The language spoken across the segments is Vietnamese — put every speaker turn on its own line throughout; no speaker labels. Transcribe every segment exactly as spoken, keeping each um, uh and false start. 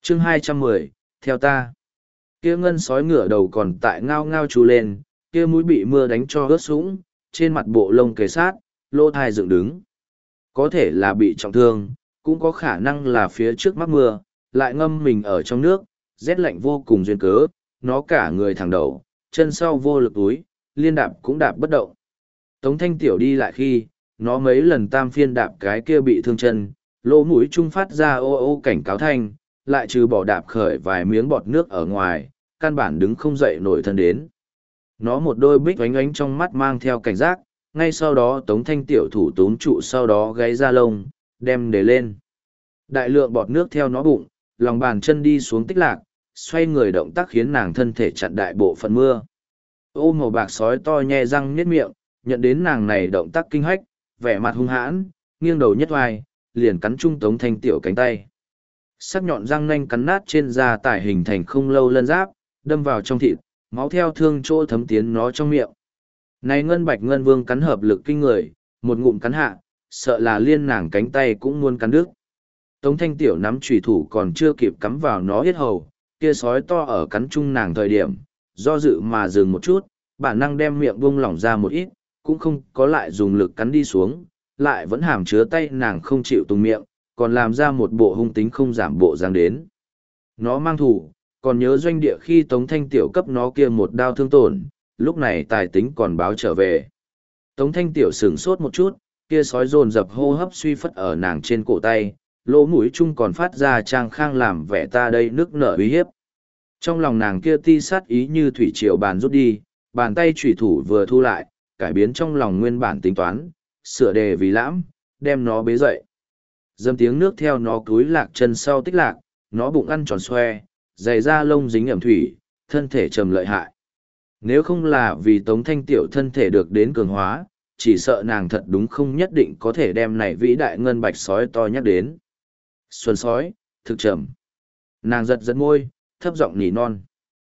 chương hai trăm mười, theo ta. Kia ngân sói ngửa đầu còn tại ngao ngao chú lên, kia mũi bị mưa đánh cho ướt sũng, trên mặt bộ lông kề sát, lỗ thai dựng đứng. Có thể là bị trọng thương, cũng có khả năng là phía trước mắc mưa, lại ngâm mình ở trong nước, rét lạnh vô cùng duyên cớ, nó cả người thẳng đầu, chân sau vô lực túi, liên đạp cũng đạp bất động. Tống Thanh Tiểu đi lại khi, nó mấy lần tam phiên đạp cái kia bị thương chân, lỗ mũi trung phát ra ô ô cảnh cáo thanh, lại trừ bỏ đạp khởi vài miếng bọt nước ở ngoài, căn bản đứng không dậy nổi thân đến. Nó một đôi bích oánh oánh trong mắt mang theo cảnh giác, ngay sau đó Tống Thanh Tiểu thủ túm trụ sau đó gáy ra lông, đem để lên. Đại lượng bọt nước theo nó bụng, lòng bàn chân đi xuống tích lạc, xoay người động tác khiến nàng thân thể chặn đại bộ phận mưa. Ô màu bạc sói to nhe răng niết miệng, nhận đến nàng này động tác kinh hách, vẻ mặt hung hãn, nghiêng đầu nhất oai, liền cắn trung Tống Thanh Tiểu cánh tay. Sắc nhọn răng nanh cắn nát trên da tải hình thành không lâu lân giáp, đâm vào trong thịt, máu theo thương chỗ thấm tiến nó trong miệng. Này ngân bạch ngân vương cắn hợp lực kinh người, một ngụm cắn hạ, sợ là liên nàng cánh tay cũng muốn cắn đứt. Tống Thanh Tiểu nắm chùy thủ còn chưa kịp cắm vào nó hết hầu, kia sói to ở cắn chung nàng thời điểm, do dự mà dừng một chút, bản năng đem miệng buông lỏng ra một ít, cũng không có lại dùng lực cắn đi xuống, lại vẫn hàm chứa tay nàng không chịu tung miệng, còn làm ra một bộ hung tính không giảm bộ dáng đến. Nó mang thủ, còn nhớ doanh địa khi Tống Thanh Tiểu cấp nó kia một đao thương tổn, lúc này tài tính còn báo trở về. Tống Thanh Tiểu sửng sốt một chút, kia sói dồn dập hô hấp suy phất ở nàng trên cổ tay, lỗ mũi chung còn phát ra trang khang làm vẻ ta đây nước nở uy hiếp. Trong lòng nàng kia ti sát ý như thủy triều bàn rút đi, bàn tay chủy thủ vừa thu lại, cải biến trong lòng nguyên bản tính toán, sửa đề vì lãm, đem nó bế dậy. Dâm tiếng nước theo nó cúi lạc chân sau tích lạc, nó bụng ăn tròn xoe, dày da lông dính ẩm thủy, thân thể trầm lợi hại. Nếu không là vì Tống Thanh Tiểu thân thể được đến cường hóa, chỉ sợ nàng thật đúng không nhất định có thể đem này vĩ đại ngân bạch sói to nhắc đến. Xuân sói, thực trầm. Nàng giật giật môi, thấp giọng nỉ non.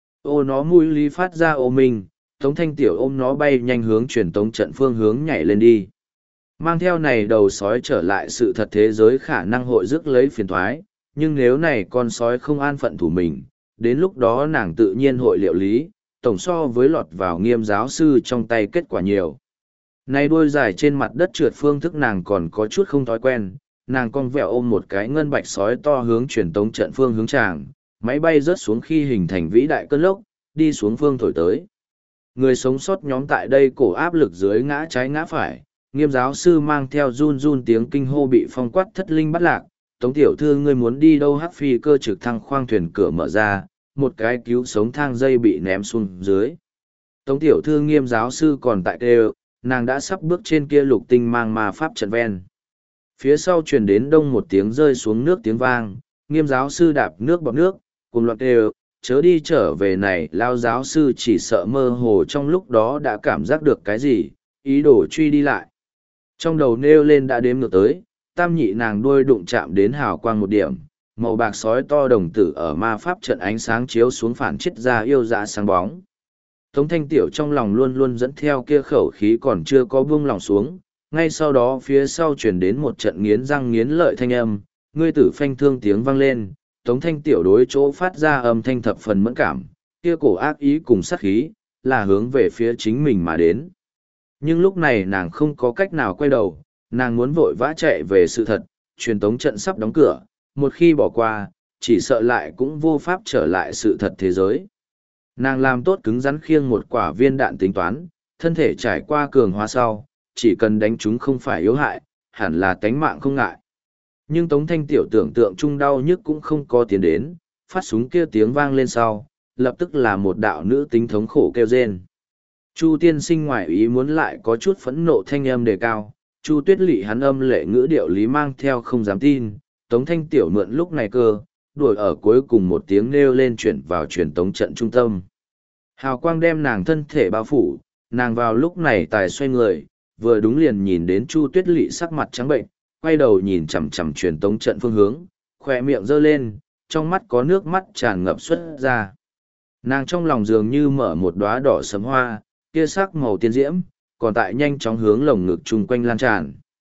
Ô nó mũi lý phát ra ô mình, Tống Thanh Tiểu ôm nó bay nhanh hướng truyền tống trận phương hướng nhảy lên đi. Mang theo này đầu sói trở lại sự thật thế giới khả năng hội rước lấy phiền thoái, nhưng nếu này con sói không an phận thủ mình, đến lúc đó nàng tự nhiên hội liệu lý, tổng so với lọt vào nghiêm giáo sư trong tay kết quả nhiều. Này đuôi dài trên mặt đất trượt phương thức nàng còn có chút không thói quen, nàng cong vẹo ôm một cái ngân bạch sói to hướng truyền tống trận phương hướng tràng, máy bay rớt xuống khi hình thành vĩ đại cơn lốc, đi xuống phương thổi tới. Người sống sót nhóm tại đây cổ áp lực dưới ngã trái ngã phải, nghiêm giáo sư mang theo run run tiếng kinh hô bị phong quát thất linh bắt lạc. Tống tiểu thư ngươi muốn đi đâu? Hắc phi cơ trực thăng khoang thuyền cửa mở ra, một cái cứu sống thang dây bị ném xuống dưới. Tống tiểu thư nghiêm giáo sư còn tại kêu, nàng đã sắp bước trên kia lục tinh mang ma pháp trận ven. Phía sau truyền đến đông một tiếng rơi xuống nước tiếng vang, nghiêm giáo sư đạp nước bọt nước, cùng loạt kêu, chớ đi trở về này. Lao giáo sư chỉ sợ mơ hồ trong lúc đó đã cảm giác được cái gì, ý đồ truy đi lại. Trong đầu nêu lên đã đếm ngược tới, tam nhị nàng đuôi đụng chạm đến hào quang một điểm, màu bạc sói to đồng tử ở ma pháp trận ánh sáng chiếu xuống phản chết ra yêu dã sáng bóng. Tống Thanh Tiểu trong lòng luôn luôn dẫn theo kia khẩu khí còn chưa có buông lòng xuống, ngay sau đó phía sau chuyển đến một trận nghiến răng nghiến lợi thanh âm, ngươi tử phanh thương tiếng vang lên, Tống Thanh Tiểu đối chỗ phát ra âm thanh thập phần mẫn cảm, kia cổ ác ý cùng sát khí, là hướng về phía chính mình mà đến. Nhưng lúc này nàng không có cách nào quay đầu, nàng muốn vội vã chạy về sự thật, truyền tống trận sắp đóng cửa, một khi bỏ qua, chỉ sợ lại cũng vô pháp trở lại sự thật thế giới. Nàng làm tốt cứng rắn khiêng một quả viên đạn tính toán, thân thể trải qua cường hóa sau, chỉ cần đánh chúng không phải yếu hại, hẳn là tánh mạng không ngại. Nhưng Tống Thanh Tiểu tưởng tượng chung đau nhức cũng không có tiến đến, phát súng kia tiếng vang lên sau, lập tức là một đạo nữ tính thống khổ kêu rên. Chu tiên sinh ngoại ý muốn lại có chút phẫn nộ thanh âm đề cao, Chu Tuyết Lệ hắn âm lệ ngữ điệu lý mang theo không dám tin, Tống Thanh Tiểu mượn lúc này cơ, đuổi ở cuối cùng một tiếng nêu lên chuyển vào truyền tống trận trung tâm. Hào quang đem nàng thân thể bao phủ, nàng vào lúc này tài xoay người, vừa đúng liền nhìn đến Chu Tuyết Lệ sắc mặt trắng bệnh, quay đầu nhìn chằm chằm truyền tống trận phương hướng, khỏe miệng giơ lên, trong mắt có nước mắt tràn ngập xuất ra. Nàng trong lòng dường như mở một đóa đỏ sẫm hoa, kia sắc màu tiên diễm, còn tại nhanh chóng hướng lồng ngực chung quanh lan tràn.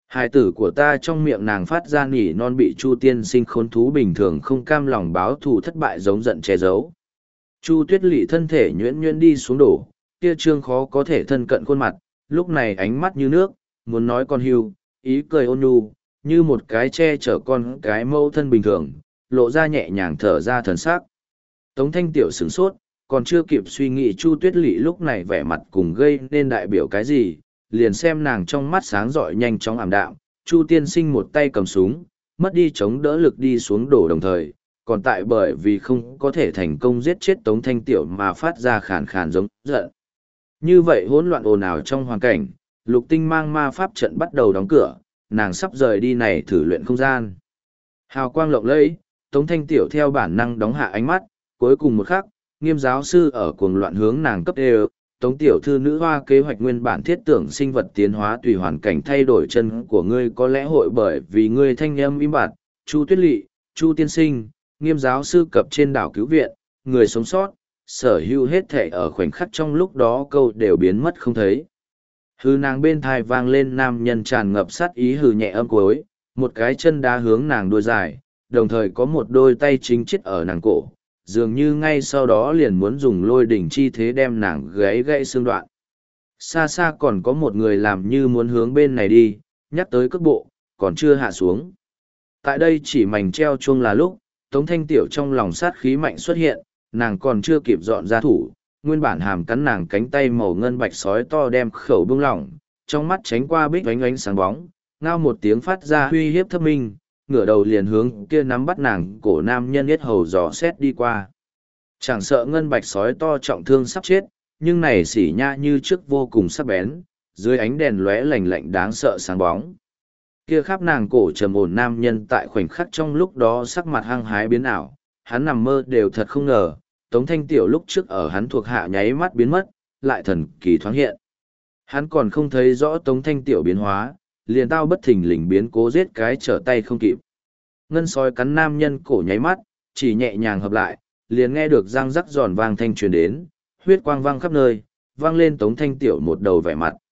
Hài tử của ta trong miệng nàng phát ra nỉ non bị Chu tiên sinh khốn thú bình thường không cam lòng báo thù thất bại giống giận che giấu. Chu Tuyết Lị thân thể nhuyễn nhuyễn đi xuống đổ, kia trương khó có thể thân cận khuôn mặt, lúc này ánh mắt như nước, muốn nói con hưu, ý cười ôn nhu, như một cái che chở con cái mâu thân bình thường, lộ ra nhẹ nhàng thở ra thần sắc. Tống Thanh Tiểu sửng sốt, còn chưa kịp suy nghĩ Chu Tuyết Lị lúc này vẻ mặt cùng gây nên đại biểu cái gì, liền xem nàng trong mắt sáng rọi nhanh chóng ảm đạm, Chu tiên sinh một tay cầm súng, mất đi chống đỡ lực đi xuống đổ đồng thời, còn tại bởi vì không có thể thành công giết chết Tống Thanh Tiểu mà phát ra khàn khàn giống giận. Như vậy hỗn loạn ồn ào trong hoàn cảnh, Lục Tinh mang ma pháp trận bắt đầu đóng cửa, nàng sắp rời đi này thử luyện không gian. Hào quang lộng lẫy, Tống Thanh Tiểu theo bản năng đóng hạ ánh mắt, cuối cùng một khắc, Nghiêm giáo sư ở cuồng loạn hướng nàng cấp đều, Tống Tiểu thư nữ hoa kế hoạch nguyên bản thiết tưởng sinh vật tiến hóa tùy hoàn cảnh thay đổi chân của ngươi có lẽ hội bởi vì ngươi thanh âm im bặt, Chu Tuyết Lị, Chu tiên sinh, Nghiêm giáo sư cập trên đảo cứu viện, người sống sót, sở hữu hết thể ở khoảnh khắc trong lúc đó câu đều biến mất không thấy. Hư nàng bên thai vang lên nam nhân tràn ngập sát ý hừ nhẹ âm cuối, một cái chân đá hướng nàng đuôi dài, đồng thời có một đôi tay chính chết ở nàng cổ, dường như ngay sau đó liền muốn dùng lôi đỉnh chi thế đem nàng gáy gãy xương đoạn. Xa xa còn có một người làm như muốn hướng bên này đi, nhắc tới cước bộ, còn chưa hạ xuống. Tại đây chỉ mảnh treo chuông là lúc, Tống Thanh Tiểu trong lòng sát khí mạnh xuất hiện, nàng còn chưa kịp dọn ra thủ, nguyên bản hàm cắn nàng cánh tay màu ngân bạch sói to đem khẩu bung lỏng, trong mắt tránh qua bích ánh ánh sáng bóng, ngao một tiếng phát ra huy hiếp thấp minh, ngửa đầu liền hướng kia nắm bắt nàng cổ nam nhân yết hầu dò xét đi qua. Chẳng sợ ngân bạch sói to trọng thương sắp chết, nhưng này xỉ nha như trước vô cùng sắc bén, dưới ánh đèn lóe lạnh lạnh đáng sợ sáng bóng. Kia khắp nàng cổ trầm ổn nam nhân tại khoảnh khắc trong lúc đó sắc mặt hăng hái biến ảo, hắn nằm mơ đều thật không ngờ, Tống Thanh Tiểu lúc trước ở hắn thuộc hạ nháy mắt biến mất, lại thần kỳ thoáng hiện. Hắn còn không thấy rõ Tống Thanh Tiểu biến hóa, liền tao bất thình lình biến cố giết cái trở tay không kịp. Ngân sói cắn nam nhân cổ nháy mắt, chỉ nhẹ nhàng hợp lại, liền nghe được răng rắc giòn vang thanh truyền đến, huyết quang vang khắp nơi, vang lên Tống Thanh Tiểu một đầu vẻ mặt.